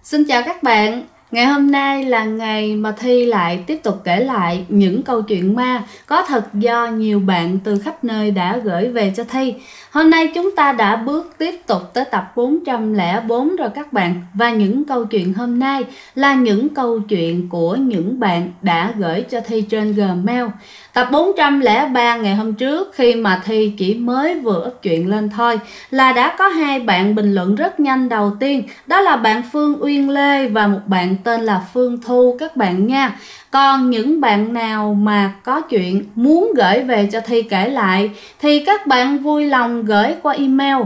Xin chào các bạn. Ngày hôm nay là ngày mà Thi lại tiếp tục kể lại những câu chuyện ma có thật do nhiều bạn từ khắp nơi đã gửi về cho Thi. Hôm nay chúng ta đã bước tiếp tục tới tập 404 rồi các bạn. Và những câu chuyện hôm nay là những câu chuyện của những bạn đã gửi cho Thi trên Gmail. Tập 403 ngày hôm trước khi mà Thi chỉ mới vừa up chuyện lên thôi là đã có hai bạn bình luận rất nhanh. Đầu tiên đó là bạn Phương Uyên Lê và một bạn tên là Phương Thu các bạn nha. Còn những bạn nào mà có chuyện muốn gửi về cho Thi kể lại thì các bạn vui lòng gửi qua email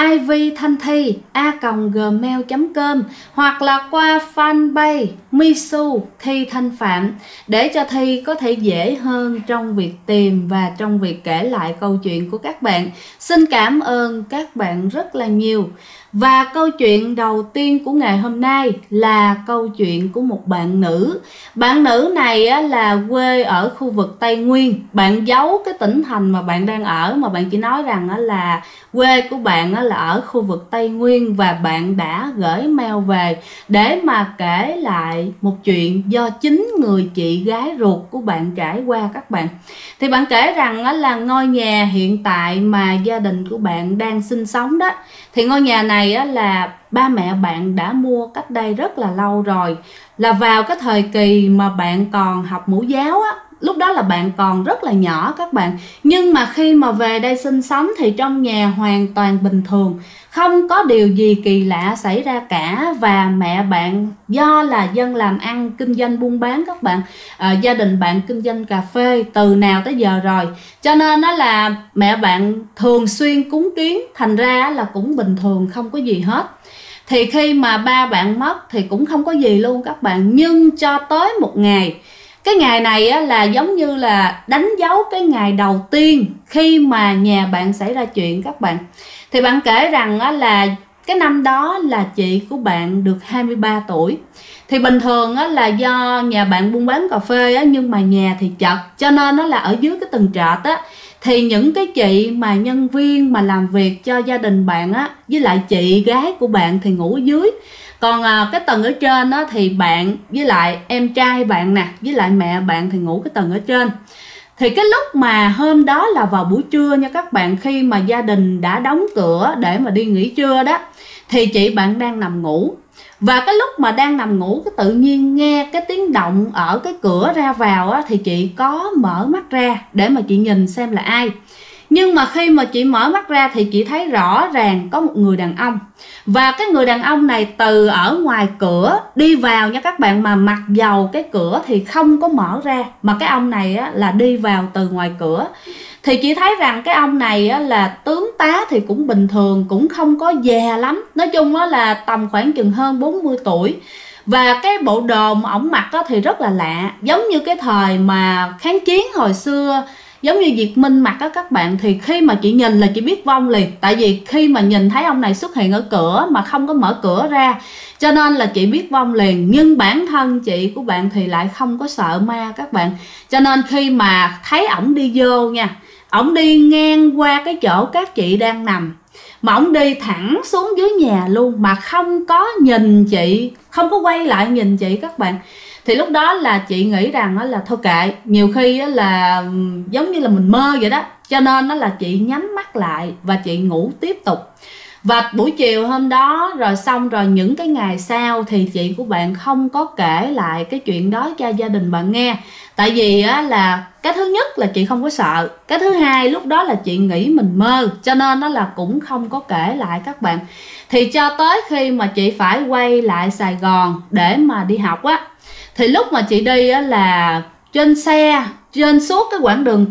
ivthanthi@gmail.com hoặc là qua fanpage Misu Thi Thanh Phạm để cho Thi có thể dễ hơn trong việc tìm và trong việc kể lại câu chuyện của các bạn. Xin cảm ơn các bạn rất là nhiều. Và câu chuyện đầu tiên của ngày hôm nay là câu chuyện của một bạn nữ. Bạn nữ này là quê ở khu vực Tây Nguyên. Bạn giấu cái tỉnh thành mà bạn đang ở, mà bạn chỉ nói rằng là quê của bạn là ở khu vực Tây Nguyên. Và bạn đã gửi mail về để mà kể lại một chuyện do chính người chị gái ruột của bạn trải qua các bạn. Thì bạn kể rằng là ngôi nhà hiện tại mà gia đình của bạn đang sinh sống đó, thì ngôi nhà này là ba mẹ bạn đã mua cách đây rất là lâu rồi, là vào cái thời kỳ mà bạn còn học mẫu giáo á. Lúc đó là bạn còn rất là nhỏ các bạn. Nhưng mà khi mà về đây sinh sống thì trong nhà hoàn toàn bình thường, không có điều gì kỳ lạ xảy ra cả. Và mẹ bạn do là dân làm ăn kinh doanh buôn bán các bạn, gia đình bạn kinh doanh cà phê từ nào tới giờ rồi, cho nên đó là mẹ bạn thường xuyên cúng kiến, thành ra là cũng bình thường, không có gì hết. Thì khi mà ba bạn mất thì cũng không có gì luôn các bạn. Nhưng cho tới một ngày, cái ngày này là giống như là đánh dấu cái ngày đầu tiên khi mà nhà bạn xảy ra chuyện các bạn. Thì bạn kể rằng là cái năm đó là chị của bạn được 23 tuổi. Thì bình thường là do nhà bạn buôn bán cà phê nhưng mà nhà thì chật, cho nên nó là ở dưới cái tầng trệt thì những cái chị mà nhân viên mà làm việc cho gia đình bạn với lại chị gái của bạn thì ngủ ở dưới. Còn cái tầng ở trên thì bạn với lại em trai bạn nè, với lại mẹ bạn thì ngủ cái tầng ở trên. Thì cái lúc mà hôm đó là vào buổi trưa nha các bạn, khi mà gia đình đã đóng cửa để mà đi nghỉ trưa đó, thì chị bạn đang nằm ngủ. Và cái lúc mà đang nằm ngủ, cái tự nhiên nghe cái tiếng động ở cái cửa ra vào thì chị có mở mắt ra để mà chị nhìn xem là ai. Nhưng mà khi mà chị mở mắt ra thì chị thấy rõ ràng có một người đàn ông. Và cái người đàn ông này từ ở ngoài cửa đi vào nha các bạn, mà mặc dầu cái cửa thì không có mở ra, mà cái ông này là đi vào từ ngoài cửa. Thì chị thấy rằng cái ông này là tướng tá thì cũng bình thường, cũng không có già lắm. Nói chung là tầm khoảng chừng hơn 40 tuổi. Và cái bộ đồ mà ổng mặc thì rất là lạ, giống như cái thời mà kháng chiến hồi xưa, giống như Việt Minh mặc các bạn. Thì khi mà chị nhìn là chị biết vong liền. Tại vì khi mà nhìn thấy ông này xuất hiện ở cửa mà không có mở cửa ra, cho nên là chị biết vong liền. Nhưng bản thân chị của bạn thì lại không có sợ ma các bạn. Cho nên khi mà thấy ổng đi vô nha, ổng đi ngang qua cái chỗ các chị đang nằm, mà ổng đi thẳng xuống dưới nhà luôn, mà không có nhìn chị, không có quay lại nhìn chị các bạn. Thì lúc đó là chị nghĩ rằng là thôi kệ, nhiều khi là giống như là mình mơ vậy đó. Cho nên là chị nhắm mắt lại và chị ngủ tiếp tục. Và buổi chiều hôm đó rồi xong rồi, những cái ngày sau thì chị của bạn không có kể lại cái chuyện đó cho gia đình bạn nghe. Tại vì là cái thứ nhất là chị không có sợ, cái thứ hai lúc đó là chị nghĩ mình mơ, cho nên nó là cũng không có kể lại các bạn. Thì cho tới khi mà chị phải quay lại Sài Gòn để mà đi học thì lúc mà chị đi là trên xe, trên suốt cái quãng đường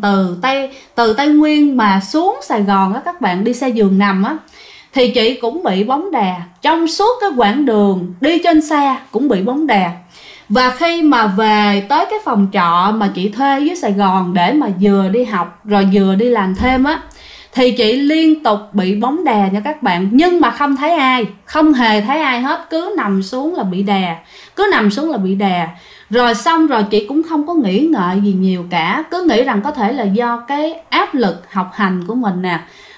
từ Tây Nguyên mà xuống Sài Gòn các bạn, đi xe giường nằm thì chị cũng bị bóng đè. Trong suốt cái quãng đường đi trên xe cũng bị bóng đè. Và khi mà về tới cái phòng trọ mà chị thuê dưới Sài Gòn để mà vừa đi học rồi vừa đi làm thêm thì chị liên tục bị bóng đè nha các bạn. Nhưng mà không thấy ai, không hề thấy ai hết, cứ nằm xuống là bị đè, cứ nằm xuống là bị đè. Rồi xong rồi chị cũng không có nghĩ ngợi gì nhiều cả, cứ nghĩ rằng có thể là do cái áp lực học hành của mình nè,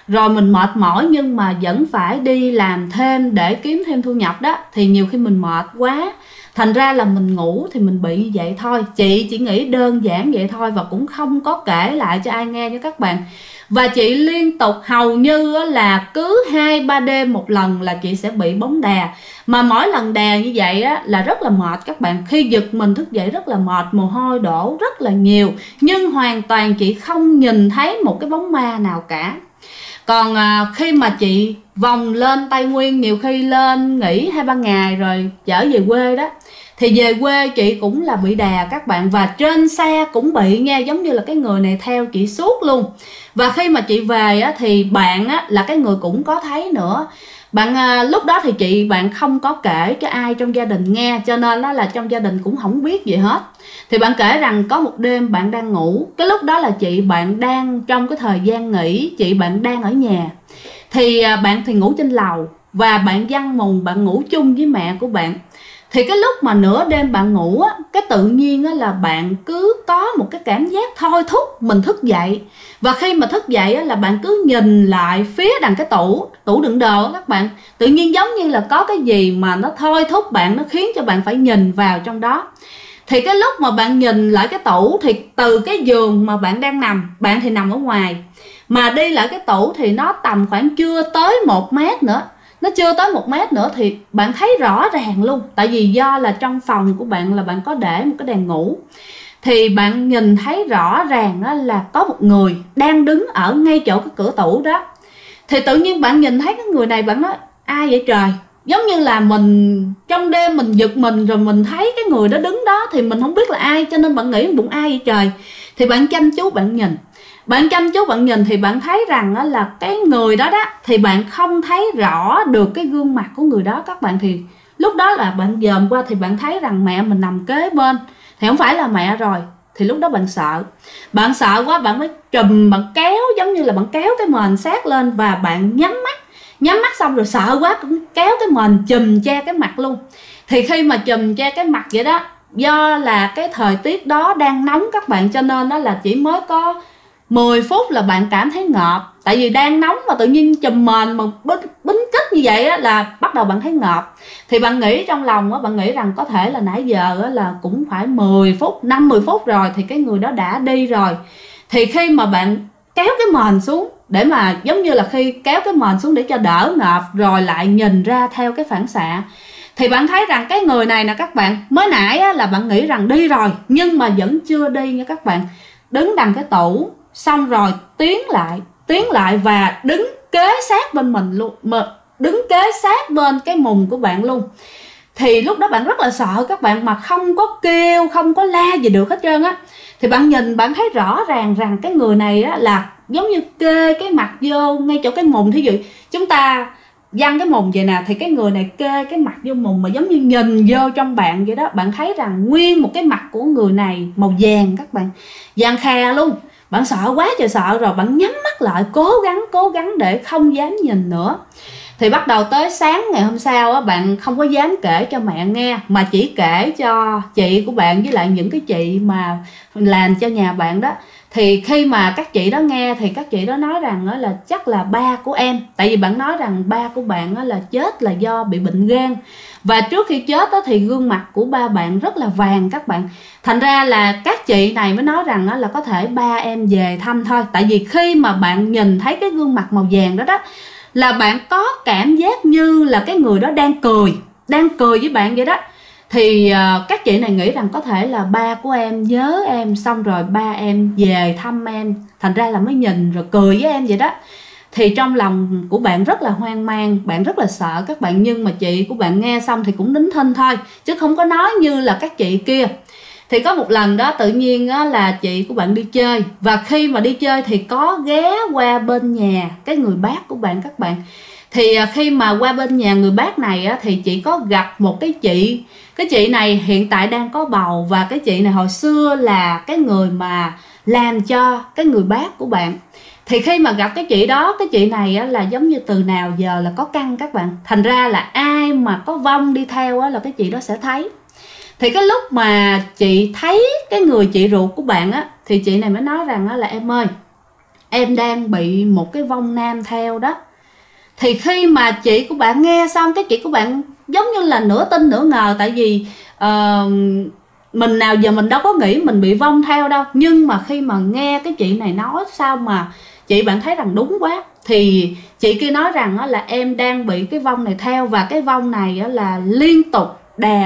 rồi mình mệt mỏi nhưng mà vẫn phải đi làm thêm để kiếm thêm thu nhập đó, thì nhiều khi mình mệt quá, thành ra là mình ngủ thì mình bị như vậy thôi. Chị chỉ nghĩ đơn giản vậy thôi và cũng không có kể lại cho ai nghe nha các bạn. Và chị liên tục hầu như là cứ 2-3 đêm một lần là chị sẽ bị bóng đè. Mà mỗi lần đè như vậy á, là rất là mệt các bạn. Khi giật mình thức dậy rất là mệt, mồ hôi đổ rất là nhiều. Nhưng hoàn toàn chị không nhìn thấy một cái bóng ma nào cả. Còn khi mà chị vòng lên Tây Nguyên, nhiều khi lên nghỉ 2-3 ngày rồi trở về quê đó, thì về quê chị cũng là bị đè các bạn. Và trên xe cũng bị nghe, giống như là cái người này theo chị suốt luôn. Và khi mà chị về á, thì bạn á, là cái người cũng có thấy nữa. Bạn lúc đó thì bạn không có kể cho ai trong gia đình nghe, cho nên đó là trong gia đình cũng không biết gì hết. Thì bạn kể rằng có một đêm bạn đang ngủ, cái lúc đó là bạn đang trong cái thời gian nghỉ, bạn đang ở nhà. Thì bạn thì ngủ trên lầu và bạn giăng mùng, bạn ngủ chung với mẹ của bạn. Thì cái lúc mà nửa đêm bạn ngủ á, cái tự nhiên á là bạn cứ có một cái cảm giác thôi thúc mình thức dậy. Và khi mà thức dậy á là bạn cứ nhìn lại phía đằng cái tủ đựng đồ á các bạn. Tự nhiên giống như là có cái gì mà nó thôi thúc bạn, nó khiến cho bạn phải nhìn vào trong đó. Thì cái lúc mà bạn nhìn lại cái tủ thì từ cái giường mà bạn đang nằm, bạn thì nằm ở ngoài, mà đi lại cái tủ thì nó tầm khoảng chưa tới 1 mét nữa. Nó chưa tới 1 mét nữa thì bạn thấy rõ ràng luôn. Tại vì do là trong phòng của bạn là bạn có để một cái đèn ngủ, thì bạn nhìn thấy rõ ràng là có một người đang đứng ở ngay chỗ cái cửa tủ đó. Thì tự nhiên bạn nhìn thấy cái người này, bạn nói ai vậy trời. Giống như là mình trong đêm mình giật mình rồi mình thấy cái người đó đứng đó, thì mình không biết là ai, cho nên bạn nghĩ bụng ai vậy trời. Thì bạn chăm chú bạn nhìn. Bạn chăm chú bạn nhìn thì bạn thấy rằng là cái người đó đó, thì bạn không thấy rõ được cái gương mặt của người đó các bạn. Thì lúc đó là bạn dòm qua thì bạn thấy rằng mẹ mình nằm kế bên, thì không phải là mẹ rồi. Thì lúc đó bạn sợ. Bạn sợ quá, bạn mới trùm, bạn kéo, giống như là bạn kéo cái mền sát lên và bạn nhắm mắt. Nhắm mắt xong rồi sợ quá cũng kéo cái mền chùm che cái mặt luôn. Thì khi mà chùm che cái mặt vậy đó, do là cái thời tiết đó đang nóng các bạn, cho nên đó là chỉ mới có 10 phút là bạn cảm thấy ngợp. Tại vì đang nóng mà tự nhiên chùm mền mà bính kích như vậy á, là bắt đầu bạn thấy ngợp. Thì bạn nghĩ trong lòng á, bạn nghĩ rằng có thể là nãy giờ á, là cũng phải 10 phút, 5-10 phút rồi thì cái người đó đã đi rồi. Thì khi mà bạn kéo cái mền xuống, để mà giống như là khi kéo cái mền xuống để cho đỡ ngợp, rồi lại nhìn ra theo cái phản xạ, thì bạn thấy rằng cái người này nè các bạn, mới nãy á, là bạn nghĩ rằng đi rồi, nhưng mà vẫn chưa đi nha các bạn. Đứng đằng cái tủ, xong rồi tiến lại và đứng kế sát bên mình luôn, mà đứng kế sát bên cái mùng của bạn luôn. Thì lúc đó bạn rất là sợ các bạn, mà không có kêu, không có la gì được hết trơn á. Thì bạn nhìn, bạn thấy rõ ràng rằng cái người này á, là giống như kê cái mặt vô ngay chỗ cái mùng. Thí dụ chúng ta văng cái mùng vậy nè, thì cái người này kê cái mặt vô mùng, mà giống như nhìn vô trong bạn vậy đó. Bạn thấy rằng nguyên một cái mặt của người này màu vàng các bạn, vàng khè luôn. Bạn sợ quá trời sợ rồi, bạn nhắm mắt lại, cố gắng để không dám nhìn nữa. Thì bắt đầu tới sáng ngày hôm sau á, bạn không có dám kể cho mẹ nghe, mà chỉ kể cho chị của bạn với lại những cái chị mà làm cho nhà bạn đó. Thì khi mà các chị đó nghe thì các chị đó nói rằng là chắc là ba của em. Tại vì bạn nói rằng ba của bạn là chết là do bị bệnh gan. Và trước khi chết đó thì gương mặt của ba bạn rất là vàng các bạn. Thành ra là các chị này mới nói rằng là có thể ba em về thăm thôi. Tại vì khi mà bạn nhìn thấy cái gương mặt màu vàng đó đó, là bạn có cảm giác như là cái người đó đang cười với bạn vậy đó. Thì các chị này nghĩ rằng có thể là ba của em nhớ em, xong rồi ba em về thăm em, thành ra là mới nhìn rồi cười với em vậy đó. Thì trong lòng của bạn rất là hoang mang, bạn rất là sợ các bạn. Nhưng mà chị của bạn nghe xong thì cũng nín thinh thôi, chứ không có nói như là các chị kia. Thì có một lần đó tự nhiên á, là chị của bạn đi chơi. Và khi mà đi chơi thì có ghé qua bên nhà cái người bác của bạn các bạn. Thì khi mà qua bên nhà người bác này á, thì chị có gặp một cái chị. Cái chị này hiện tại đang có bầu. Và cái chị này hồi xưa là cái người mà làm cho cái người bác của bạn. Thì khi mà gặp cái chị đó, cái chị này á, là giống như từ nào giờ là có căn các bạn. Thành ra là ai mà có vong đi theo á, là cái chị đó sẽ thấy. Thì cái lúc mà chị thấy cái người chị ruột của bạn á, thì chị này mới nói rằng á, là em ơi, em đang bị một cái vong nam theo đó. Thì khi mà chị của bạn nghe xong, cái chị của bạn giống như là nửa tin nửa ngờ. Tại vì mình nào giờ mình đâu có nghĩ mình bị vong theo đâu. Nhưng mà khi mà nghe cái chị này nói, sao mà chị bạn thấy rằng đúng quá. Thì chị kia nói rằng là em đang bị cái vong này theo, và cái vong này là liên tục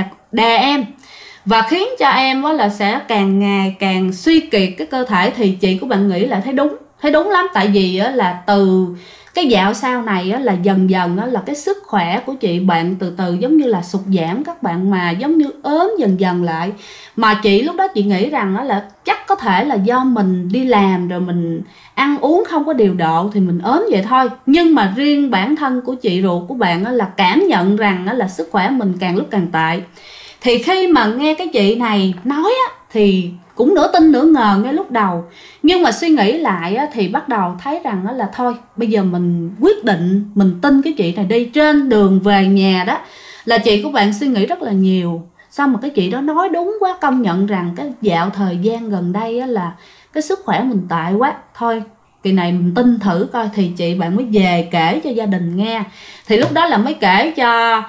đè em, và khiến cho em là sẽ càng ngày càng suy kiệt cái cơ thể. Thì chị của bạn nghĩ là thấy đúng lắm. Tại vì là từ cái dạo sau này là dần dần là cái sức khỏe của chị bạn từ từ giống như là sụt giảm các bạn, mà giống như ốm dần dần lại. Mà chị lúc đó chị nghĩ rằng là chắc có thể là do mình đi làm rồi mình ăn uống không có điều độ thì mình ốm vậy thôi. Nhưng mà riêng bản thân của chị ruột của bạn là cảm nhận rằng là sức khỏe mình càng lúc càng tệ. Thì khi mà nghe cái chị này nói thì cũng nửa tin nửa ngờ ngay lúc đầu. Nhưng mà suy nghĩ lại thì bắt đầu thấy rằng là thôi, bây giờ mình quyết định mình tin cái chị này đi. Trên đường về nhà đó là chị của bạn suy nghĩ rất là nhiều. Sao mà cái chị đó nói đúng quá, công nhận rằng cái dạo thời gian gần đây là cái sức khỏe mình tệ quá. Thôi kỳ này mình tin thử coi. Thì chị bạn mới về kể cho gia đình nghe. Thì lúc đó là mới kể cho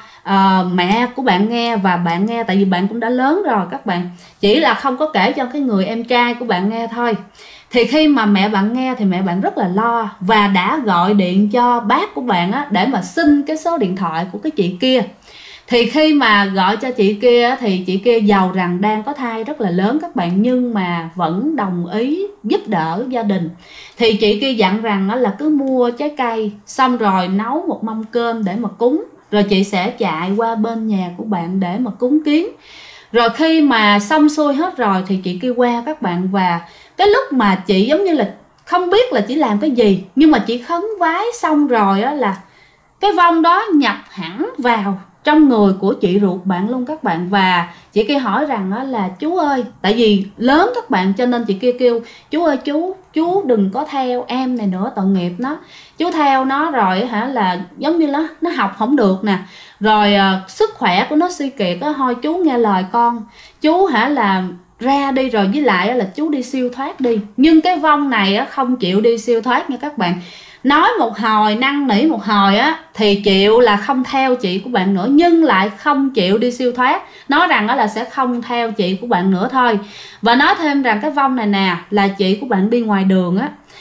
mẹ của bạn nghe và bạn nghe. Tại vì bạn cũng đã lớn rồi các bạn, chỉ là không có kể cho cái người em trai của bạn nghe thôi. Thì khi mà mẹ bạn nghe thì mẹ bạn rất là lo, và đã gọi điện cho bác của bạn để mà xin cái số điện thoại của cái chị kia. Thì khi mà gọi cho chị kia thì chị kia giàu rằng đang có thai rất là lớn các bạn, nhưng mà vẫn đồng ý giúp đỡ gia đình. Thì chị kia dặn rằng là cứ mua trái cây xong rồi nấu một mâm cơm để mà cúng, rồi chị sẽ chạy qua bên nhà của bạn để mà cúng kiến. Rồi khi mà xong xuôi hết rồi thì chị kia qua các bạn. Và cái lúc mà chị giống như là không biết là chị làm cái gì, nhưng mà chị khấn vái xong rồi là cái vong đó nhập hẳn vào trong người của chị ruột bạn luôn các bạn. Và chị kia hỏi rằng là chú ơi, tại vì lớn các bạn cho nên chị kia kêu chú ơi, chú đừng có theo em này nữa, tội nghiệp nó. Chú theo nó rồi là giống như nó học không được nè, rồi sức khỏe của nó suy kiệt thôi chú nghe lời con, chú là ra đi, rồi với lại là chú đi siêu thoát đi. Nhưng cái vong này không chịu đi siêu thoát nha các bạn. Nói một hồi, năn nỉ một hồi thì chịu là không theo chị của bạn nữa, nhưng lại không chịu đi siêu thoát. Nói rằng là sẽ không theo chị của bạn nữa thôi. Và nói thêm rằng cái vong này nè là chị của bạn đi ngoài đường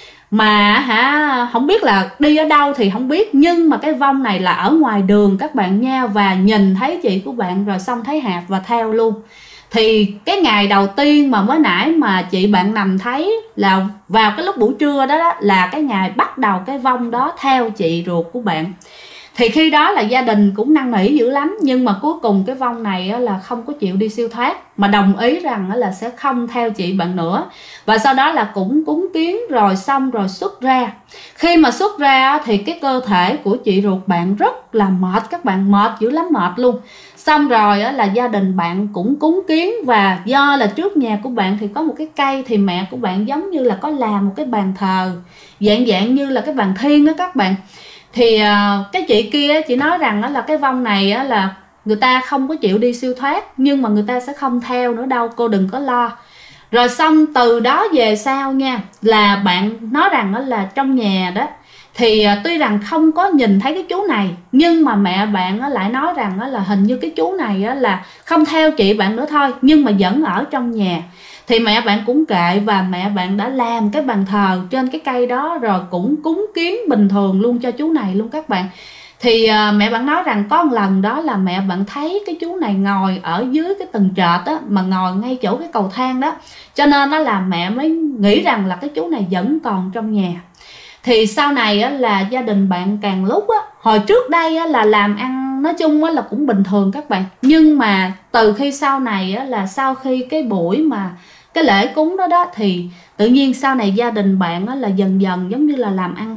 mà không biết là đi ở đâu thì không biết, nhưng mà cái vong này là ở ngoài đường các bạn nha. Và nhìn thấy chị của bạn rồi xong thấy hạt và theo luôn. Thì cái ngày đầu tiên mà mới nãy mà chị bạn nằm thấy là vào cái lúc buổi trưa đó là cái ngày bắt đầu cái vong đó theo chị ruột của bạn. Thì khi đó là gia đình cũng năn nỉ dữ lắm, nhưng mà cuối cùng cái vong này là không có chịu đi siêu thoát, mà đồng ý rằng là sẽ không theo chị bạn nữa. Và sau đó là cũng cúng kiến rồi xong rồi xuất ra. Khi mà xuất ra thì cái cơ thể của chị ruột bạn rất là mệt các bạn, mệt dữ lắm, mệt luôn. Xong rồi là gia đình bạn cũng cúng kiến. Và do là trước nhà của bạn thì có một cái cây, thì mẹ của bạn giống như là có làm một cái bàn thờ dạng như là cái bàn thiên đó các bạn. Thì cái chị kia chị nói rằng là cái vong này là người ta không có chịu đi siêu thoát, nhưng mà người ta sẽ không theo nữa đâu, cô đừng có lo. Rồi xong từ đó về sau nha, là bạn nói rằng là trong nhà đó thì tuy rằng không có nhìn thấy cái chú này, nhưng mà mẹ bạn lại nói rằng là hình như cái chú này là không theo chị bạn nữa thôi, nhưng mà vẫn ở trong nhà. Thì mẹ bạn cũng kệ, và mẹ bạn đã làm cái bàn thờ trên cái cây đó, rồi cũng cúng kiến bình thường luôn cho chú này luôn các bạn. Thì mẹ bạn nói rằng có một lần đó là mẹ bạn thấy cái chú này ngồi ở dưới cái tầng trệt mà ngồi ngay chỗ cái cầu thang đó, cho nên là mẹ mới nghĩ rằng là cái chú này vẫn còn trong nhà. Thì sau này là gia đình bạn càng lúc hồi trước đây là làm ăn nói chung là cũng bình thường các bạn, nhưng mà từ khi sau này là sau khi cái buổi mà cái lễ cúng đó thì tự nhiên sau này gia đình bạn là dần dần giống như là làm ăn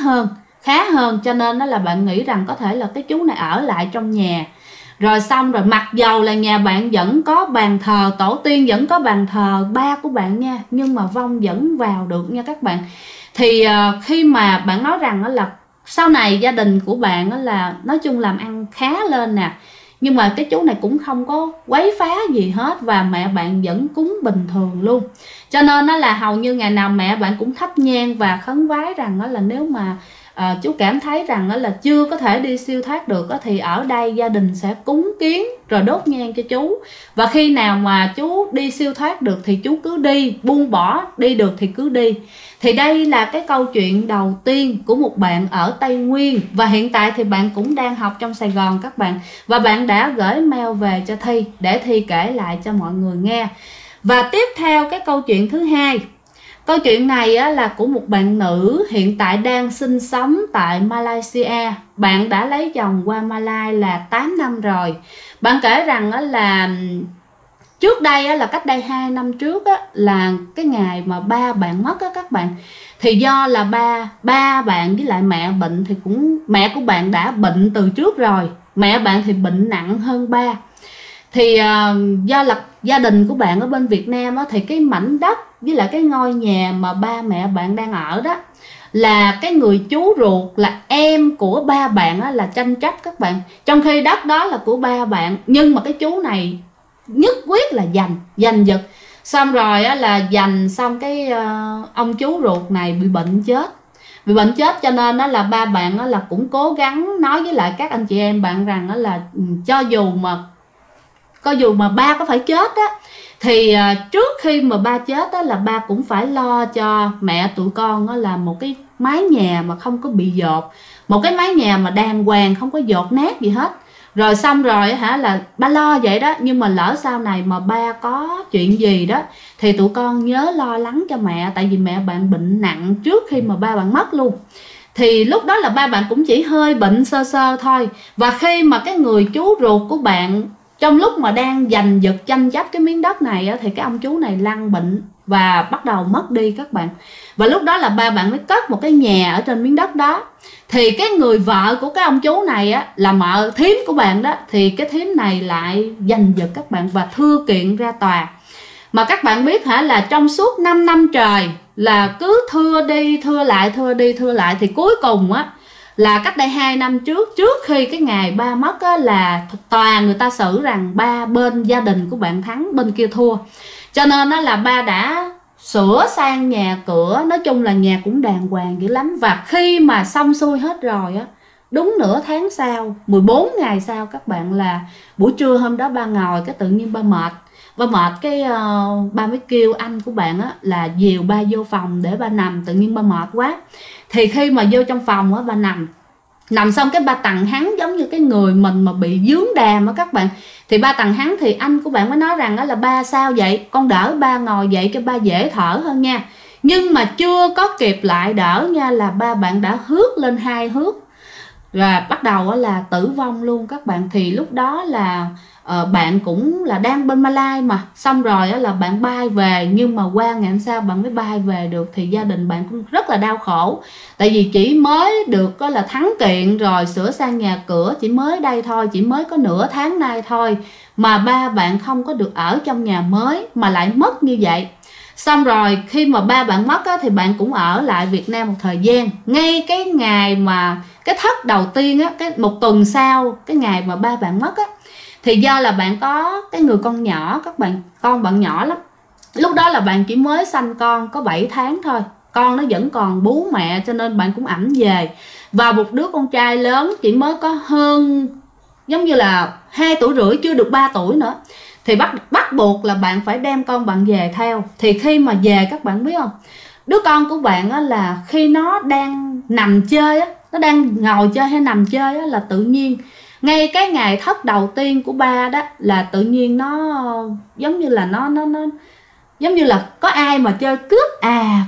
khá hơn, cho nên là bạn nghĩ rằng có thể là cái chú này ở lại trong nhà. Rồi xong rồi mặc dầu là nhà bạn vẫn có bàn thờ tổ tiên, vẫn có bàn thờ ba của bạn nha, nhưng mà vong vẫn vào được nha các bạn. Thì khi mà bạn nói rằng là sau này gia đình của bạn là nói chung làm ăn khá lên nè, nhưng mà cái chú này cũng không có quấy phá gì hết, và mẹ bạn vẫn cúng bình thường luôn. Cho nên nó là hầu như ngày nào mẹ bạn cũng thắp nhang và khấn vái rằng đó là nếu mà chú cảm thấy rằng đó là chưa có thể đi siêu thoát được đó, thì ở đây gia đình sẽ cúng kiến rồi đốt nhang cho chú. Và khi nào mà chú đi siêu thoát được thì chú cứ đi, buông bỏ đi được thì cứ đi. Thì đây là cái câu chuyện đầu tiên của một bạn ở Tây Nguyên, và hiện tại thì bạn cũng đang học trong Sài Gòn các bạn. Và bạn đã gửi mail về cho Thi để Thi kể lại cho mọi người nghe. Và tiếp theo cái câu chuyện thứ hai. Câu chuyện này á, là của một bạn nữ hiện tại đang sinh sống tại Malaysia. Bạn đã lấy chồng qua Malai là 8 năm rồi. Bạn kể rằng á, là trước đây á, là cách đây 2 năm trước á, là cái ngày mà ba bạn mất á các bạn. Thì do là ba bạn với lại mẹ bệnh, thì cũng mẹ của bạn đã bệnh từ trước rồi. Mẹ bạn thì bệnh nặng hơn ba. Thì do là gia đình của bạn ở bên Việt Nam á, thì cái mảnh đất với lại cái ngôi nhà mà ba mẹ bạn đang ở đó, là cái người chú ruột là em của ba bạn á, là tranh chấp các bạn. Trong khi đất đó là của ba bạn, nhưng mà cái chú này nhất quyết là giành giật. Xong rồi á, là giành xong cái ông chú ruột này bị bệnh chết, cho nên đó là ba bạn á, là cũng cố gắng nói với lại các anh chị em bạn rằng đó là cho dù mà ba có phải chết á, thì trước khi mà ba chết á, là ba cũng phải lo cho mẹ tụi con á, là một cái mái nhà mà không có bị dột, một cái mái nhà mà đàng hoàng không có dột nát gì hết. Rồi xong rồi hả, là ba lo vậy đó, nhưng mà lỡ sau này mà ba có chuyện gì đó thì tụi con nhớ lo lắng cho mẹ, tại vì mẹ bạn bệnh nặng trước khi mà ba bạn mất luôn. Thì lúc đó là ba bạn cũng chỉ hơi bệnh sơ sơ thôi. Và khi mà cái người chú ruột của bạn trong lúc mà đang giành giật tranh chấp cái miếng đất này á, thì cái ông chú này lăn bệnh và bắt đầu mất đi các bạn. Và lúc đó là ba bạn mới cất một cái nhà ở trên miếng đất đó. Thì cái người vợ của cái ông chú này á, là mợ thím của bạn đó, thì cái thím này lại giành giật các bạn và thưa kiện ra tòa. Mà các bạn biết hả, là trong suốt 5 năm trời là cứ thưa đi thưa lại, thì cuối cùng á, là cách đây 2 năm trước khi cái ngày ba mất á, là tòa người ta xử rằng ba bên gia đình của bạn thắng, bên kia thua. Cho nên á, là ba đã sửa sang nhà cửa, nói chung là nhà cũng đàng hoàng dữ lắm. Và khi mà xong xuôi hết rồi á, đúng nửa tháng sau, 14 ngày sau các bạn, là buổi trưa hôm đó ba ngồi cái tự nhiên ba mệt cái ba mới kêu anh của bạn á, là dìu ba vô phòng để ba nằm. Tự nhiên ba mệt quá, thì khi mà vô trong phòng á, ba nằm xong cái ba tằng hắn giống như cái người mình mà bị dướng đàm á các bạn. Thì ba tằng hắn thì anh của bạn mới nói rằng đó là ba sao vậy, con đỡ ba ngồi dậy cho ba dễ thở hơn nha. Nhưng mà chưa có kịp lại đỡ nha, là ba bạn đã hước lên 2 hước và bắt đầu là tử vong luôn các bạn. Thì lúc đó là bạn cũng là đang bên Malai mà, xong rồi là bạn bay về, nhưng mà qua ngày hôm sau bạn mới bay về được. Thì gia đình bạn cũng rất là đau khổ, tại vì chỉ mới được có là thắng kiện rồi sửa sang nhà cửa, chỉ mới đây thôi, chỉ mới có nửa tháng nay thôi, mà ba bạn không có được ở trong nhà mới mà lại mất như vậy. Xong rồi khi mà ba bạn mất á, thì bạn cũng ở lại Việt Nam một thời gian. Ngay cái ngày mà cái thất đầu tiên á, một tuần sau cái ngày mà ba bạn mất á, thì do là bạn có cái người con nhỏ các bạn, con bạn nhỏ lắm. Lúc đó là bạn chỉ mới sanh con có 7 tháng thôi, con nó vẫn còn bú mẹ, cho nên bạn cũng ẵm về. Và một đứa con trai lớn chỉ mới có hơn giống như là 2 tuổi rưỡi, chưa được 3 tuổi nữa. Thì bắt buộc là bạn phải đem con bạn về theo. Thì khi mà về các bạn biết không, đứa con của bạn á, là khi nó đang nằm chơi á, nó đang ngồi chơi hay nằm chơi á, là tự nhiên ngay cái ngày thất đầu tiên của ba đó, là tự nhiên nó giống như là nó giống như là có ai mà chơi cướp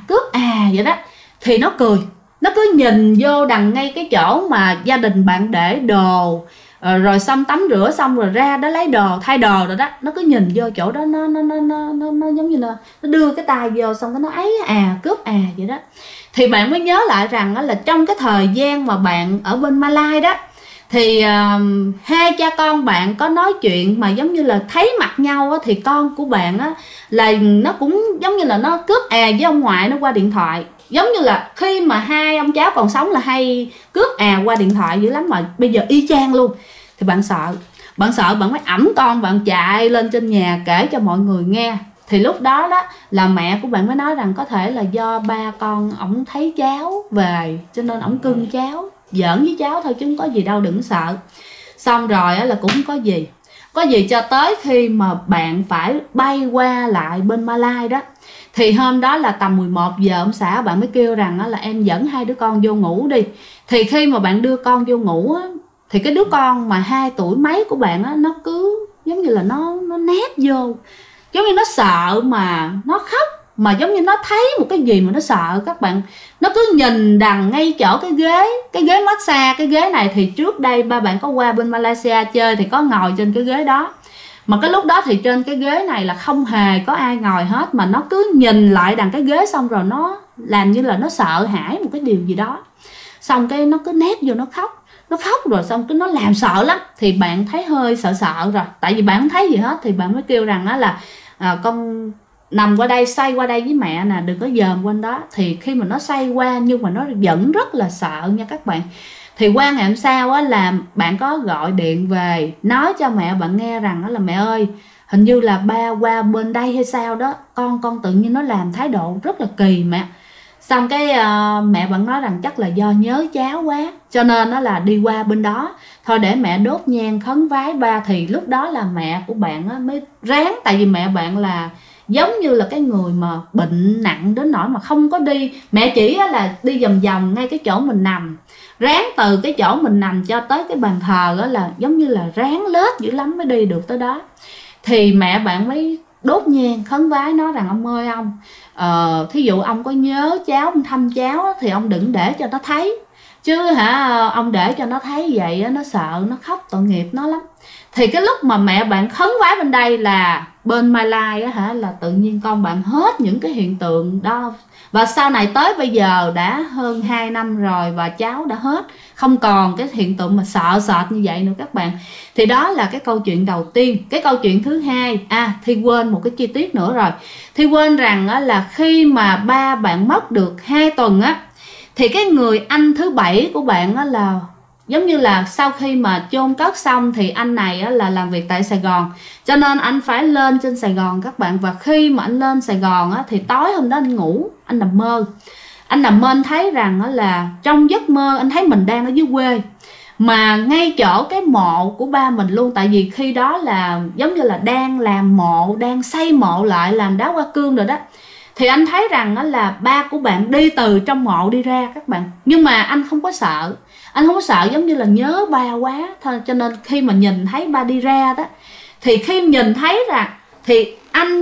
vậy đó. Thì nó cười, nó cứ nhìn vô đằng ngay cái chỗ mà gia đình bạn để đồ, rồi xong tắm rửa xong rồi ra đó lấy đồ thay đồ rồi đó, nó cứ nhìn vô chỗ đó, nó giống như là nó đưa cái tay vô, xong nó ấy cướp vậy đó. Thì bạn mới nhớ lại rằng là trong cái thời gian mà bạn ở bên Malai đó, thì hai cha con bạn có nói chuyện mà giống như là thấy mặt nhau á, thì con của bạn á, là nó cũng giống như là nó cướp với ông ngoại nó qua điện thoại. Giống như là khi mà hai ông cháu còn sống là hay cướp qua điện thoại dữ lắm, mà bây giờ y chang luôn. Thì bạn sợ, Bạn sợ bạn mới ẵm con bạn chạy lên trên nhà kể cho mọi người nghe. Thì lúc đó đó là mẹ của bạn mới nói rằng có thể là do ba con ổng thấy cháu về cho nên ổng cưng cháu, giỡn với cháu thôi chứ không có gì đâu, đừng sợ. Xong rồi là cũng có gì cho tới khi mà bạn phải bay qua lại bên Malai đó. Thì hôm đó là tầm 11 giờ ông xã bạn mới kêu rằng là em dẫn 2 đứa con vô ngủ đi. Thì khi mà bạn đưa con vô ngủ á, thì cái đứa con mà 2 tuổi mấy của bạn á, nó cứ giống như là nó nép vô, giống như nó sợ mà nó khóc, mà giống như nó thấy một cái gì mà nó sợ các bạn. Nó cứ nhìn đằng ngay chỗ cái ghế massage. Cái ghế này thì trước đây ba bạn có qua bên Malaysia chơi thì có ngồi trên cái ghế đó, mà cái lúc đó thì trên cái ghế này là không hề có ai ngồi hết, mà nó cứ nhìn lại đằng cái ghế, xong rồi nó làm như là nó sợ hãi một cái điều gì đó, xong cái nó cứ nép vô nó khóc rồi xong cái nó làm sợ lắm. Thì bạn thấy hơi sợ rồi, tại vì bạn không thấy gì hết, thì bạn mới kêu rằng là con nằm qua đây, xoay qua đây với mẹ nè, đừng có dòm quanh đó. Thì khi mà nó xoay qua nhưng mà nó vẫn rất là sợ nha các bạn. Thì qua ngày hôm sau á, là bạn có gọi điện về nói cho mẹ bạn nghe rằng là mẹ ơi, hình như là ba qua bên đây hay sao đó, con tự nhiên nó làm thái độ rất là kỳ mẹ. Xong cái mẹ bạn nói rằng chắc là do nhớ cháu quá cho nên nó là đi qua bên đó thôi để mẹ đốt nhang khấn vái ba. Thì lúc đó là mẹ của bạn á, mới ráng, tại vì mẹ bạn là giống như là cái người mà bệnh nặng đến nỗi mà không có đi, mẹ chỉ là đi vòng vòng ngay cái chỗ mình nằm, ráng từ cái chỗ mình nằm cho tới cái bàn thờ đó là giống như là ráng lết dữ lắm mới đi được tới đó. Thì mẹ bạn mới đốt nhang khấn vái nói rằng ông ơi ông, thí dụ ông có nhớ cháu, ông thăm cháu thì ông đừng để cho nó thấy, chứ ông để cho nó thấy vậy nó sợ, nó khóc, tội nghiệp nó lắm. Thì cái lúc mà mẹ bạn khấn vái bên đây là bên Mai Lai là tự nhiên con bạn hết những cái hiện tượng đó. Và sau này tới bây giờ đã hơn 2 năm rồi và cháu đã hết, không còn cái hiện tượng mà sợ sệt như vậy nữa các bạn. Thì đó là cái câu chuyện đầu tiên. Cái câu chuyện thứ hai, Thi quên một cái chi tiết nữa rồi. Thi quên rằng là khi mà ba bạn mất được 2 tuần á, thì cái người anh thứ 7 của bạn là giống như là sau khi mà chôn cất xong thì anh này là làm việc tại Sài Gòn, cho nên anh phải lên trên Sài Gòn các bạn. Và khi mà anh lên Sài Gòn thì tối hôm đó anh ngủ, anh nằm mơ. Anh nằm mơ anh thấy rằng là trong giấc mơ anh thấy mình đang ở dưới quê, mà ngay chỗ cái mộ của ba mình luôn. Tại vì khi đó là giống như là đang làm mộ, đang xây mộ lại, làm đá hoa cương rồi đó. Thì anh thấy rằng là ba của bạn đi từ trong mộ đi ra các bạn. Nhưng mà anh không có sợ, anh không có sợ, giống như là nhớ ba quá thôi. Cho nên khi mà nhìn thấy ba đi ra đó, thì khi nhìn thấy rằng thì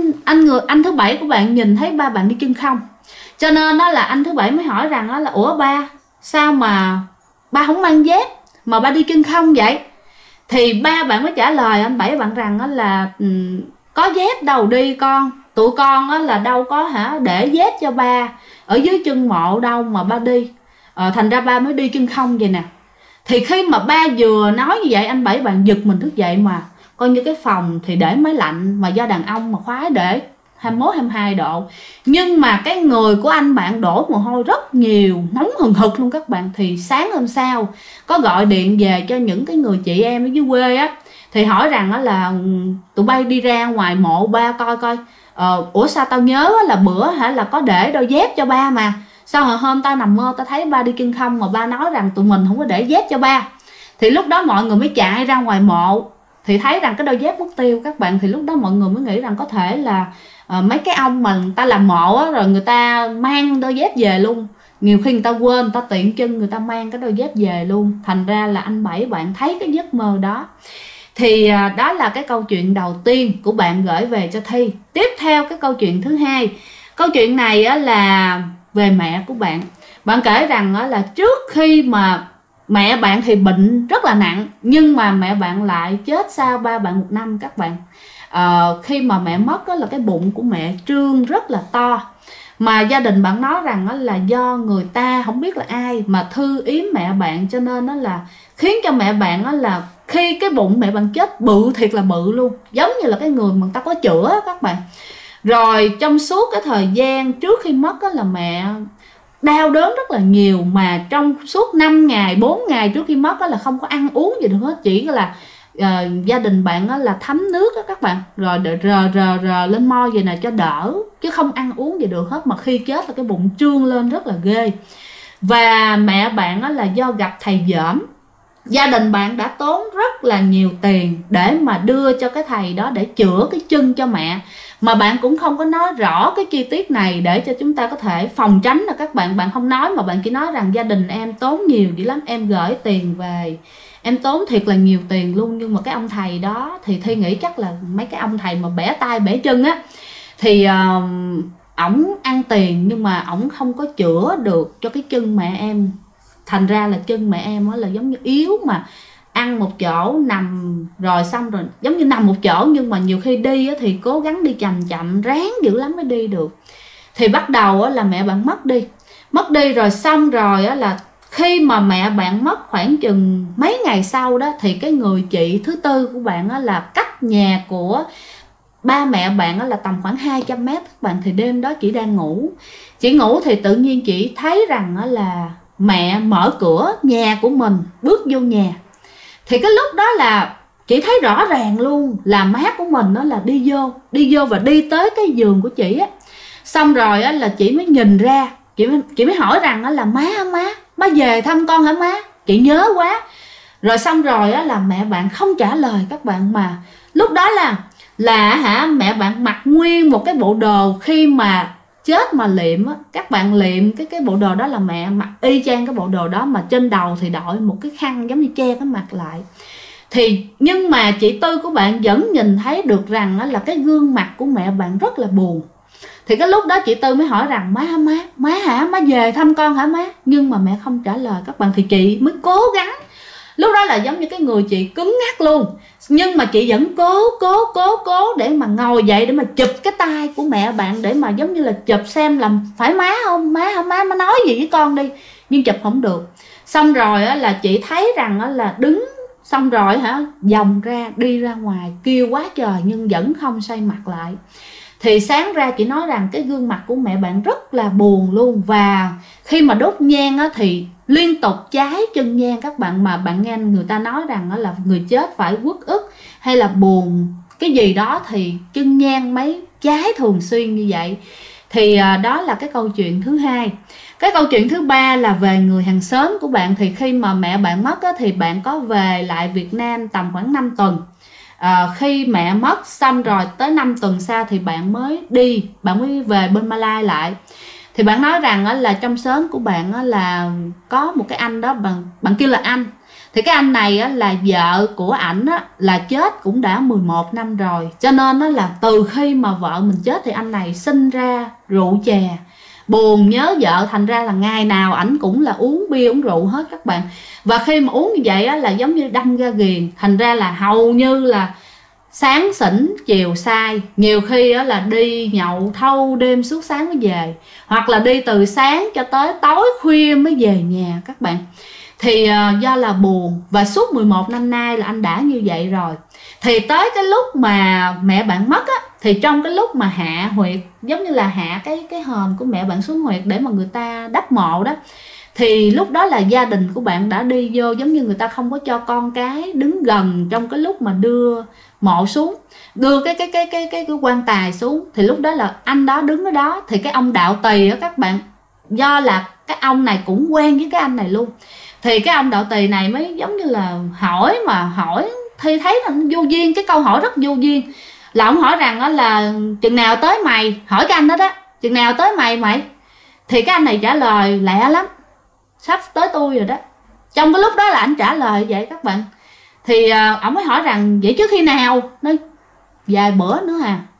anh thứ 7 của bạn nhìn thấy ba bạn đi chân không. Cho nên đó là anh thứ 7 mới hỏi rằng là ủa ba, sao mà ba không mang dép mà ba đi chân không vậy? Thì ba bạn mới trả lời anh 7 bạn rằng là có dép đâu đi con, tụi con là đâu có để dép cho ba ở dưới chân mộ đâu mà ba đi, thành ra ba mới đi chân không vậy nè. Thì khi mà ba vừa nói như vậy, anh 7 bạn giật mình thức dậy, mà coi như cái phòng thì để máy lạnh, mà do đàn ông mà khóa để 21-22 độ, nhưng mà cái người của anh bạn đổ mồ hôi rất nhiều, nóng hừng hực luôn các bạn. Thì sáng hôm sau có gọi điện về cho những cái người chị em ở dưới quê á, thì hỏi rằng là tụi bay đi ra ngoài mộ ba coi coi, ủa sao tao nhớ là bữa là có để đôi dép cho ba, mà sao hồi hôm tao nằm mơ tao thấy ba đi chân không mà ba nói rằng tụi mình không có để dép cho ba. Thì lúc đó mọi người mới chạy ra ngoài mộ thì thấy rằng cái đôi dép mất tiêu các bạn. Thì lúc đó mọi người mới nghĩ rằng có thể là mấy cái ông mà người ta làm mộ á, rồi người ta mang đôi dép về luôn. Nhiều khi người ta quên, người ta tiện chân, người ta mang cái đôi dép về luôn. Thành ra là anh 7 bạn thấy cái giấc mơ đó. Thì đó là cái câu chuyện đầu tiên của bạn gửi về cho Thi. Tiếp theo cái câu chuyện thứ hai. Câu chuyện này là về mẹ của bạn. Bạn kể rằng là trước khi mà mẹ bạn thì bệnh rất là nặng, nhưng mà mẹ bạn lại chết sau ba bạn 1 năm các bạn. Khi mà mẹ mất là cái bụng của mẹ trương rất là to, mà gia đình bạn nói rằng là do người ta không biết là ai mà thư yếm mẹ bạn, cho nên là khiến cho mẹ bạn là khi cái bụng mẹ bạn chết bự thiệt là bự luôn, giống như là cái người mà người ta có chữa các bạn. Rồi trong suốt cái thời gian trước khi mất là mẹ đau đớn rất là nhiều, mà trong suốt 5 ngày 4 ngày trước khi mất là không có ăn uống gì được hết, chỉ là gia đình bạn á là thấm nước á các bạn, rồi rờ lên mo vậy nè cho đỡ, chứ không ăn uống gì được hết, mà khi chết là cái bụng trương lên rất là ghê. Và mẹ bạn á là do gặp thầy dởm, gia đình bạn đã tốn rất là nhiều tiền để mà đưa cho cái thầy đó để chữa cái chân cho mẹ, mà bạn cũng không có nói rõ cái chi tiết này để cho chúng ta có thể phòng tránh là các bạn không nói, mà bạn chỉ nói rằng gia đình em tốn nhiều dữ lắm, em gửi tiền về, em tốn thiệt là nhiều tiền luôn. Nhưng mà cái ông thầy đó thì Thi nghĩ chắc là mấy cái ông thầy mà bẻ tay bẻ chân á, thì ổng ăn tiền nhưng mà ổng không có chữa được cho cái chân mẹ em. Thành ra là chân mẹ em là giống như yếu, mà ăn một chỗ nằm rồi xong rồi giống như nằm một chỗ, nhưng mà nhiều khi đi thì cố gắng đi chậm chậm, ráng dữ lắm mới đi được. Thì bắt đầu là mẹ bạn mất đi rồi, xong rồi là khi mà mẹ bạn mất khoảng chừng mấy ngày sau đó, thì cái người chị thứ tư của bạn là cách nhà của ba mẹ bạn là tầm khoảng 200 mét các bạn. Thì đêm đó chị đang ngủ, chị ngủ thì tự nhiên chị thấy rằng là mẹ mở cửa nhà của mình bước vô nhà. Thì cái lúc đó là chị thấy rõ ràng luôn là má của mình đó là đi vô và đi tới cái giường của chị á. Xong rồi là chị mới nhìn ra, chị mới hỏi rằng là má về thăm con hả má, chị nhớ quá. Rồi xong rồi là mẹ bạn không trả lời các bạn, mà lúc đó là mẹ bạn mặc nguyên một cái bộ đồ khi mà chết mà liệm á, các bạn liệm cái bộ đồ đó là mẹ mặc y chang cái bộ đồ đó, mà trên đầu thì đội một cái khăn giống như che cái mặt lại. Thì nhưng mà chị Tư của bạn vẫn nhìn thấy được rằng là cái gương mặt của mẹ bạn rất là buồn. Thì cái lúc đó chị Tư mới hỏi rằng má về thăm con hả má? Nhưng mà mẹ không trả lời các bạn. Thì chị mới cố gắng, lúc đó là giống như cái người chị cứng ngắc luôn, nhưng mà chị vẫn cố để mà ngồi dậy để mà chụp cái tay của mẹ bạn, để mà giống như là chụp xem là phải má không, má nói gì với con đi, nhưng chụp không được. Xong rồi là chị thấy rằng là đứng xong rồi vòng ra đi ra ngoài kêu quá trời nhưng vẫn không xoay mặt lại. Thì sáng ra chị nói rằng cái gương mặt của mẹ bạn rất là buồn luôn, và khi mà đốt nhang thì liên tục cháy chân nhang các bạn. Mà bạn nghe người ta nói rằng là người chết phải uất ức hay là buồn cái gì đó thì chân nhang mới cháy thường xuyên như vậy. Thì đó là cái câu chuyện thứ hai. Cái câu chuyện thứ ba là về người hàng xóm của bạn. Thì khi mà mẹ bạn mất thì bạn có về lại Việt Nam tầm khoảng 5 tuần. Khi mẹ mất xong rồi tới 5 tuần sau thì bạn mới về bên Malai lại. Thì bạn nói rằng là trong xóm của bạn là có một cái anh đó, bạn kêu là anh. Thì cái anh này là vợ của ảnh là chết cũng đã 11 năm rồi. Cho nên là từ khi mà vợ mình chết thì anh này sinh ra rượu chè, buồn nhớ vợ, thành ra là ngày nào ảnh cũng là uống bia uống rượu hết các bạn. Và khi mà uống như vậy là giống như đâm ra ghiền, thành ra là hầu như là sáng xỉn chiều say, nhiều khi là đi nhậu thâu đêm suốt sáng mới về, hoặc là đi từ sáng cho tới tối khuya mới về nhà các bạn. Thì do là buồn, và suốt 11 năm nay là anh đã như vậy rồi. Thì tới cái lúc mà mẹ bạn mất thì trong cái lúc mà hạ huyệt, giống như là hạ cái hòm của mẹ bạn xuống huyệt để mà người ta đắp mộ đó, thì lúc đó là gia đình của bạn đã đi vô, giống như người ta không có cho con cái đứng gần trong cái lúc mà đưa mộ xuống, đưa cái quan tài xuống. Thì lúc đó là anh đó đứng ở đó. Thì cái ông đạo tỳ á các bạn, do là cái ông này cũng quen với cái anh này luôn, thì cái ông đạo tỳ này mới giống như là hỏi thì thấy là vô duyên, cái câu hỏi rất vô duyên. Là ông hỏi rằng là chừng nào tới mày, hỏi cái anh đó chừng nào tới mày. Thì cái anh này trả lời lẹ lắm, sắp tới tôi rồi đó. Trong cái lúc đó là anh trả lời vậy các bạn. Thì ông mới hỏi rằng vậy trước khi nào, nói vài bữa nữa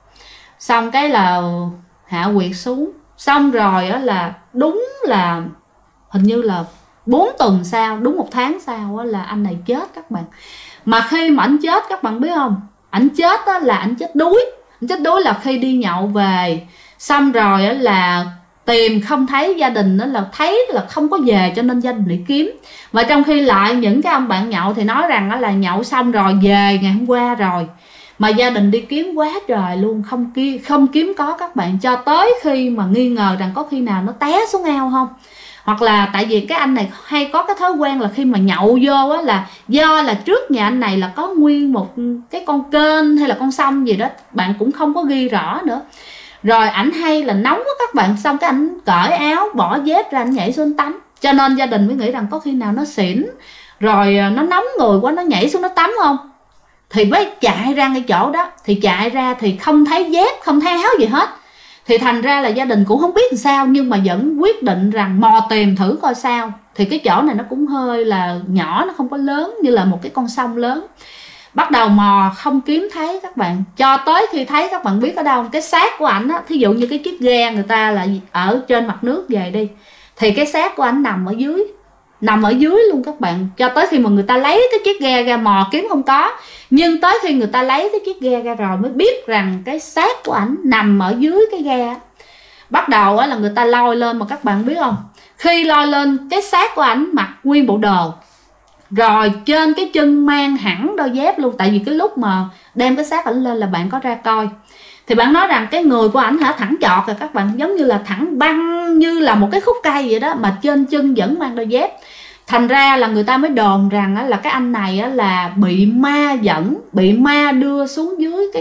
Xong cái là hạ huyệt xuống. Xong rồi là đúng là hình như là 4 tuần sau, đúng 1 tháng sau là anh này chết các bạn. Mà khi mà anh chết các bạn biết không, anh chết là anh chết đuối. Anh chết đuối là khi đi nhậu về, xong rồi là tìm không thấy, gia đình là thấy là không có về, cho nên gia đình đi kiếm. Và trong khi lại những cái ông bạn nhậu thì nói rằng là nhậu xong rồi về ngày hôm qua rồi, mà gia đình đi kiếm quá trời luôn, không kiếm có các bạn, cho tới khi mà nghi ngờ rằng có khi nào nó té xuống ao không. Hoặc là tại vì cái anh này hay có cái thói quen là khi mà nhậu vô á, là do là trước nhà anh này là có nguyên một cái con kênh hay là con sông gì đó, bạn cũng không có ghi rõ nữa. Rồi ảnh hay là nóng á các bạn, xong cái ảnh cởi áo bỏ dép ra ảnh nhảy xuống tắm. Cho nên gia đình mới nghĩ rằng có khi nào nó xỉn rồi nó nóng người quá nó nhảy xuống nó tắm không, thì mới chạy ra cái chỗ đó. Thì chạy ra thì không thấy dép không thấy áo gì hết, thì thành ra là gia đình cũng không biết làm sao, nhưng mà vẫn quyết định rằng mò tìm thử coi sao. Thì cái chỗ này nó cũng hơi là nhỏ, nó không có lớn như là một cái con sông lớn. Bắt đầu mò không kiếm thấy các bạn, cho tới khi thấy các bạn biết ở đâu cái xác của ảnh á, thí dụ như cái chiếc ghe người ta là ở trên mặt nước về đi, thì cái xác của ảnh nằm ở dưới luôn các bạn. Cho tới khi mà người ta lấy cái chiếc ghe ra mò kiếm không có, nhưng tới khi người ta lấy cái chiếc ghe ra rồi mới biết rằng cái xác của ảnh nằm ở dưới cái ghe. Bắt đầu là người ta lôi lên, mà các bạn biết không, khi lôi lên cái xác của ảnh mặc nguyên bộ đồ, rồi trên cái chân mang hẳn đôi dép luôn. Tại vì cái lúc mà đem cái xác ảnh lên là bạn có ra coi, thì bạn nói rằng cái người của ảnh thẳng chọt rồi các bạn, giống như là thẳng băng như là một cái khúc cây vậy đó, mà trên chân vẫn mang đôi dép. Thành ra là người ta mới đồn rằng là cái anh này là bị ma dẫn, bị ma đưa xuống dưới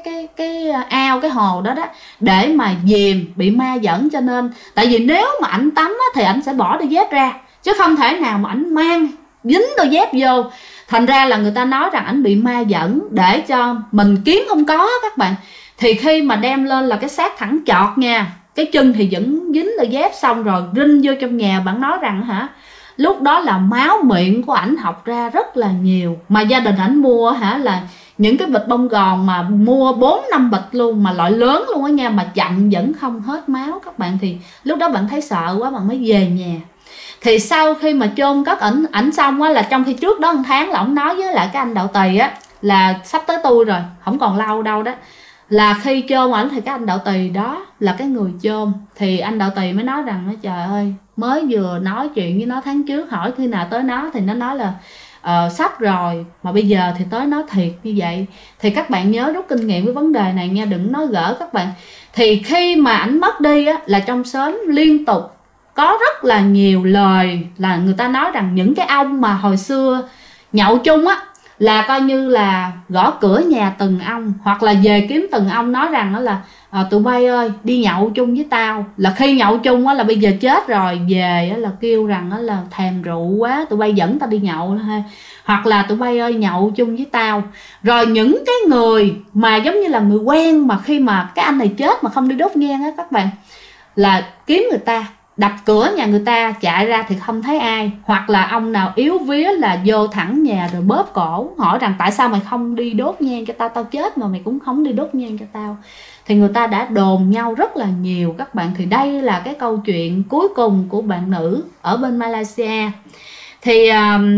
cái ao, cái hồ đó đó để mà dìm, bị ma dẫn. Cho nên tại vì nếu mà ảnh tắm thì ảnh sẽ bỏ đôi dép ra, chứ không thể nào mà ảnh mang dính đôi dép vô. Thành ra là người ta nói rằng ảnh bị ma dẫn để cho mình kiếm không có các bạn. Thì khi mà đem lên là cái xác thẳng chọt nha, cái chân thì vẫn dính đôi dép, xong rồi rinh vô trong nhà. Bạn nói rằng lúc đó là máu miệng của ảnh học ra rất là nhiều, mà gia đình ảnh mua là những cái bịch bông gòn mà mua 4-5 bịch luôn, mà loại lớn luôn á nha, mà chậm vẫn không hết máu các bạn. Thì lúc đó bạn thấy sợ quá, bạn mới về nhà. Thì sau khi mà chôn cất ảnh xong là trong khi trước đó 1 tháng là ổng nói với lại cái anh Đậu Tì là sắp tới tôi rồi, không còn lâu đâu đó. Là khi chôn ảnh thì cái anh Đậu Tì đó là cái người chôn. Thì anh Đậu Tì mới nói rằng trời ơi, mới vừa nói chuyện với nó tháng trước, hỏi khi nào tới nó thì nó nói là sắp rồi, mà bây giờ thì tới nó thiệt như vậy. Thì các bạn nhớ rút kinh nghiệm với vấn đề này nha, đừng nói gỡ các bạn. Thì khi mà ảnh mất đi là trong xóm liên tục có rất là nhiều lời là người ta nói rằng những cái ông mà hồi xưa nhậu chung là coi như là gõ cửa nhà từng ông, hoặc là về kiếm từng ông, nói rằng là tụi bay ơi đi nhậu chung với tao. Là khi nhậu chung là bây giờ chết rồi, về là kêu rằng là thèm rượu quá, tụi bay dẫn tao đi nhậu ha. Hoặc là tụi bay ơi nhậu chung với tao. Rồi những cái người mà giống như là người quen, mà khi mà cái anh này chết mà không đi đốt nhang các bạn, là kiếm người ta, đập cửa nhà người ta, chạy ra thì không thấy ai. Hoặc là ông nào yếu vía là vô thẳng nhà rồi bóp cổ, hỏi rằng tại sao mày không đi đốt nhang cho tao, tao chết mà mày cũng không đi đốt nhang cho tao. Thì người ta đã đồn nhau rất là nhiều các bạn. Thì đây là cái câu chuyện cuối cùng của bạn nữ ở bên Malaysia. Thì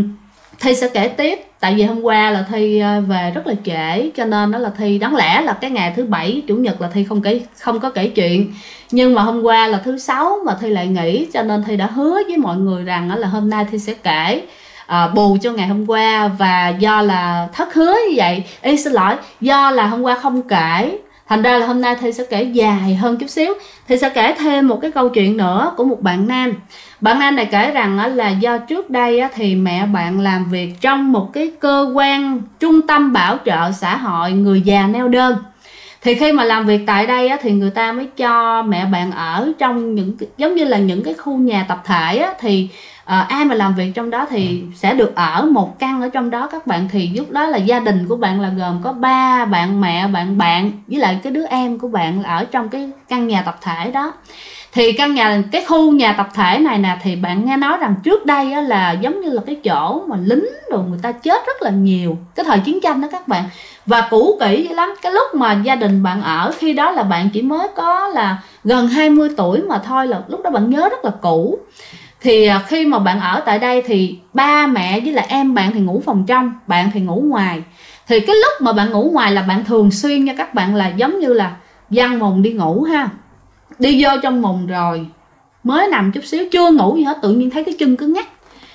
Thi sẽ kể tiếp. Tại vì hôm qua là Thi về rất là trễ, cho nên đó là Thi đáng lẽ là cái ngày thứ Bảy, Chủ nhật là Thi không có kể chuyện. Nhưng mà hôm qua là thứ Sáu mà Thi lại nghỉ, cho nên Thi đã hứa với mọi người rằng là hôm nay Thi sẽ kể bù cho ngày hôm qua. Và do là thất hứa như vậy, xin lỗi, do là hôm qua không kể, thành ra là hôm nay Thi sẽ kể dài hơn chút xíu. Thi sẽ kể thêm một cái câu chuyện nữa của một bạn nam. Bạn nam này kể rằng là do trước đây thì mẹ bạn làm việc trong một cái cơ quan trung tâm bảo trợ xã hội người già neo đơn. Thì khi mà làm việc tại đây thì người ta mới cho mẹ bạn ở trong những giống như là những cái khu nhà tập thể thì ai mà làm việc trong đó thì sẽ được ở một căn ở trong đó các bạn. Thì lúc đó là gia đình của bạn là gồm có ba bạn, mẹ bạn với lại cái đứa em của bạn là ở trong cái căn nhà tập thể đó. Thì cái khu nhà tập thể này nè, thì bạn nghe nói rằng trước đây là giống như là cái chỗ mà lính rồi người ta chết rất là nhiều cái thời chiến tranh đó các bạn, và cũ kỹ dữ lắm. Cái lúc mà gia đình bạn ở khi đó là bạn chỉ mới có là gần 20 tuổi mà thôi, là lúc đó bạn nhớ rất là cũ. Thì khi mà bạn ở tại đây thì ba mẹ với lại em bạn thì ngủ phòng trong, bạn thì ngủ ngoài. Thì cái lúc mà bạn ngủ ngoài là bạn thường xuyên nha các bạn, là giống như là giăng mùng đi ngủ ha, đi vô trong mùng rồi mới nằm chút xíu, chưa ngủ gì hết, tự nhiên thấy cái chân cứ ngắt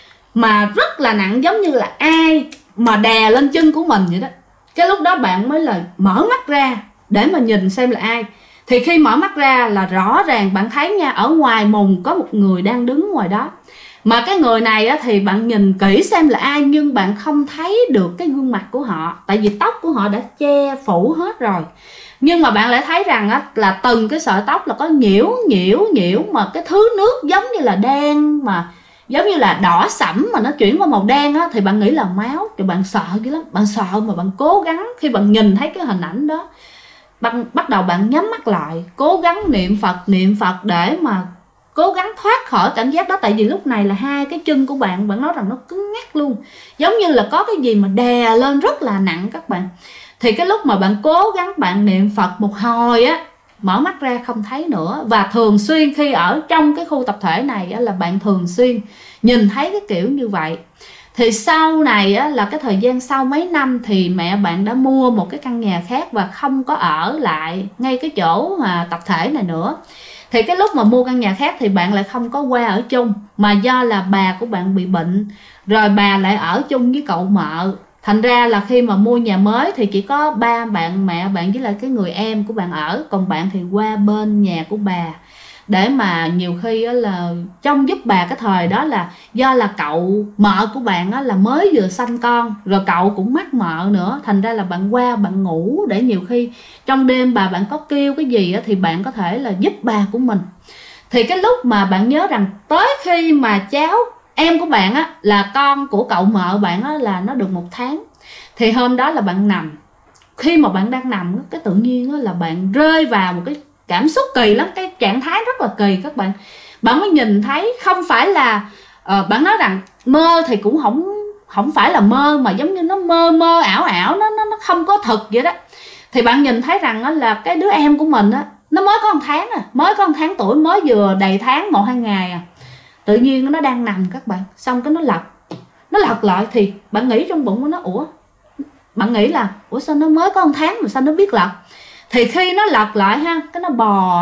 mà rất là nặng, giống như là ai mà đè lên chân của mình vậy đó. Cái lúc đó bạn mới là mở mắt ra để mà nhìn xem là ai. Thì khi mở mắt ra là rõ ràng bạn thấy nha, ở ngoài mùng có một người đang đứng ngoài đó. Mà cái người này á, thì bạn nhìn kỹ xem là ai, nhưng bạn không thấy được cái gương mặt của họ, tại vì tóc của họ đã che phủ hết rồi. Nhưng mà bạn lại thấy rằng á, là từng cái sợi tóc là có nhiễu mà cái thứ nước giống như là đen, mà giống như là đỏ sẫm mà nó chuyển qua màu đen á, thì bạn nghĩ là máu. Thì bạn sợ dữ lắm, bạn sợ mà bạn cố gắng, khi bạn nhìn thấy cái hình ảnh đó, bắt đầu bạn nhắm mắt lại, cố gắng niệm Phật để mà cố gắng thoát khỏi cảm giác đó. Tại vì lúc này là hai cái chân của bạn nói rằng nó cứng ngắc luôn, giống như là có cái gì mà đè lên rất là nặng các bạn. Thì cái lúc mà bạn cố gắng bạn niệm Phật một hồi á, mở mắt ra không thấy nữa. Và thường xuyên khi ở trong cái khu tập thể này á, là bạn thường xuyên nhìn thấy cái kiểu như vậy. Thì sau này á, là cái thời gian sau mấy năm thì mẹ bạn đã mua một cái căn nhà khác và không có ở lại ngay cái chỗ tập thể này nữa. Thì cái lúc mà mua căn nhà khác thì bạn lại không có qua ở chung, mà do là bà của bạn bị bệnh, rồi bà lại ở chung với cậu mợ. Thành ra là khi mà mua nhà mới thì chỉ có ba bạn, mẹ bạn với lại cái người em của bạn ở, còn bạn thì qua bên nhà của bà. Để mà nhiều khi là trông giúp bà. Cái thời đó là do là cậu mợ của bạn là mới vừa sanh con, rồi cậu cũng mắc mợ nữa. Thành ra là bạn qua bạn ngủ, để nhiều khi trong đêm bà bạn có kêu cái gì thì bạn có thể là giúp bà của mình. Thì cái lúc mà bạn nhớ rằng tới khi mà cháu em của bạn là con của cậu mợ bạn là nó được 1 tháng. Thì hôm đó là bạn nằm, khi mà bạn đang nằm cái tự nhiên là bạn rơi vào một cái cảm xúc kỳ lắm, cái trạng thái rất là kỳ các bạn. Bạn mới nhìn thấy không phải là bạn nói rằng mơ thì cũng không phải là mơ, mà giống như nó mơ ảo, nó không có thực vậy đó. Thì bạn nhìn thấy rằng là cái đứa em của mình nó mới có 1 tháng mới có 1 tháng tuổi, mới vừa đầy tháng 1-2 ngày tự nhiên nó đang nằm các bạn, xong cái nó lật lại. Thì bạn nghĩ trong bụng của nó, bạn nghĩ là sao nó mới có 1 tháng mà sao nó biết lật. Thì khi nó lật lại cái nó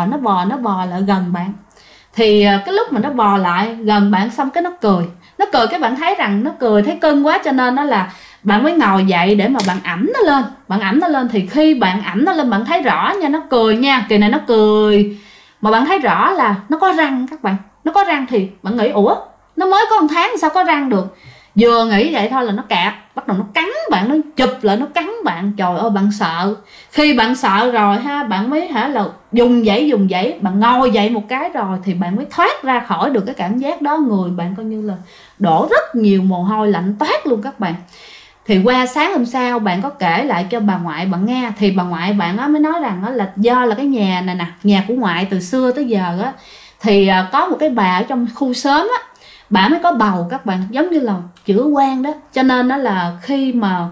bò lại gần bạn. Thì cái lúc mà nó bò lại gần bạn xong cái nó cười cái bạn thấy rằng nó cười thấy cưng quá, cho nên đó là bạn mới ngồi dậy để mà bạn ẵm nó lên. Thì khi bạn ẵm nó lên bạn thấy rõ nha, nó cười nha, kỳ này nó cười mà bạn thấy rõ là nó có răng các bạn, nó có răng. Thì bạn nghĩ nó mới có 1 tháng sao có răng được. Vừa nghĩ vậy thôi là nó cạp, bắt đầu nó cắn bạn, nó chụp lại nó cắn bạn. Trời ơi bạn sợ. Khi bạn sợ rồi bạn mới là dùng dãy, bạn ngồi dậy một cái rồi thì bạn mới thoát ra khỏi được cái cảm giác đó. Người bạn coi như là đổ rất nhiều mồ hôi lạnh toát luôn các bạn. Thì qua sáng hôm sau bạn có kể lại cho bà ngoại bạn nghe, thì bà ngoại bạn mới nói rằng là do là cái nhà này nè, nhà của ngoại từ xưa tới giờ thì có một cái bà ở trong khu xóm bà mới có bầu các bạn, giống như là chữa quan đó. Cho nên đó là khi mà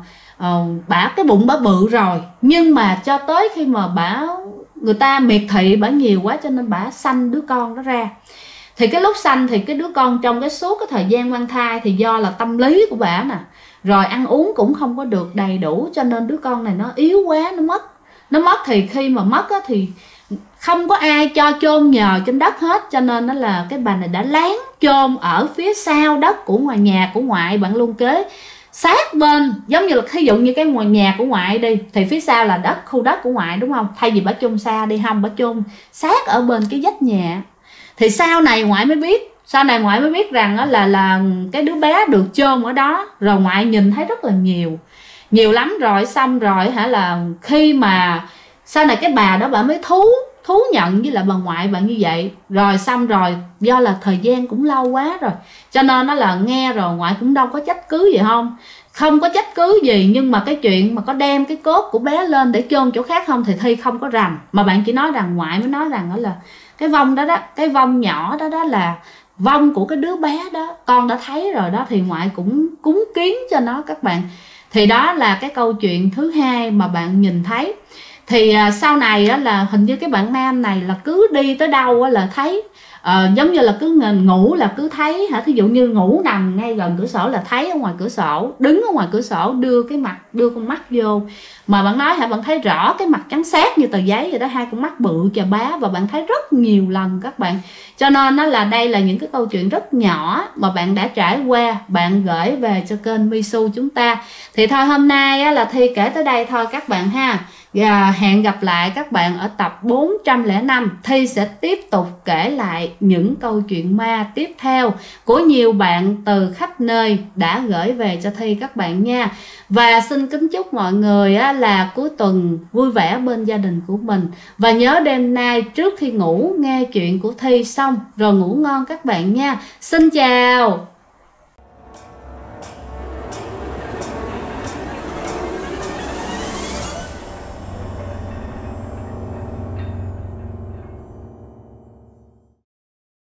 bả cái bụng bả bự rồi, nhưng mà cho tới khi mà người ta miệt thị bả nhiều quá, cho nên bả sanh đứa con đó ra. Thì cái lúc sanh thì cái đứa con trong cái suốt cái thời gian mang thai thì do là tâm lý của bả nè, rồi ăn uống cũng không có được đầy đủ, cho nên đứa con này nó yếu quá, nó mất. Thì khi mà mất thì không có ai cho chôn nhờ trên đất hết, cho nên đó là cái bà này đã lén chôn ở phía sau đất của nhà của ngoại bạn luôn kế, sát bên. Giống như là thí dụ như cái nhà của ngoại đi, thì phía sau là khu đất của ngoại đúng không, thay vì bà chôn xa đi, không, bà chôn sát ở bên cái vách nhà. Thì sau này ngoại mới biết rằng là cái đứa bé được chôn ở đó. Rồi ngoại nhìn thấy rất là nhiều lắm. Rồi xong rồi là khi mà sau này cái bà đó bà mới thú nhận với lại bà ngoại bạn như vậy. Rồi xong rồi do là thời gian cũng lâu quá rồi, cho nên nó là nghe rồi ngoại cũng đâu có trách cứ gì, không có trách cứ gì. Nhưng mà cái chuyện mà có đem cái cốt của bé lên để chôn chỗ khác không thì Thi không có rành. Mà bạn chỉ nói rằng ngoại mới nói rằng là cái vong đó, cái vong nhỏ đó là vong của cái đứa bé đó, con đã thấy rồi đó, thì ngoại cũng cúng kiến cho nó các bạn. Thì đó là cái câu chuyện thứ hai mà bạn nhìn thấy. Thì sau này là hình như cái bạn nam này là cứ đi tới đâu là thấy giống như là cứ ngủ là cứ thấy hả, thí dụ như ngủ nằm ngay gần cửa sổ là thấy ở ngoài cửa sổ, đứng ở ngoài cửa sổ đưa con mắt vô, mà bạn nói hả, bạn thấy rõ cái mặt trắng xác như tờ giấy vậy đó, hai con mắt bự chà bá, và bạn thấy rất nhiều lần các bạn. Cho nên nó là đây là những cái câu chuyện rất nhỏ mà bạn đã trải qua, bạn gửi về cho kênh Misu chúng ta. Thì thôi hôm nay á, là Thi kể tới đây thôi các bạn ha. Và hẹn gặp lại các bạn ở tập 405. Thi sẽ tiếp tục kể lại những câu chuyện ma tiếp theo của nhiều bạn từ khắp nơi đã gửi về cho Thi các bạn nha. Và xin kính chúc mọi người á, là cuối tuần vui vẻ bên gia đình của mình. Và nhớ đêm nay trước khi ngủ nghe chuyện của Thi xong rồi ngủ ngon các bạn nha. Xin chào.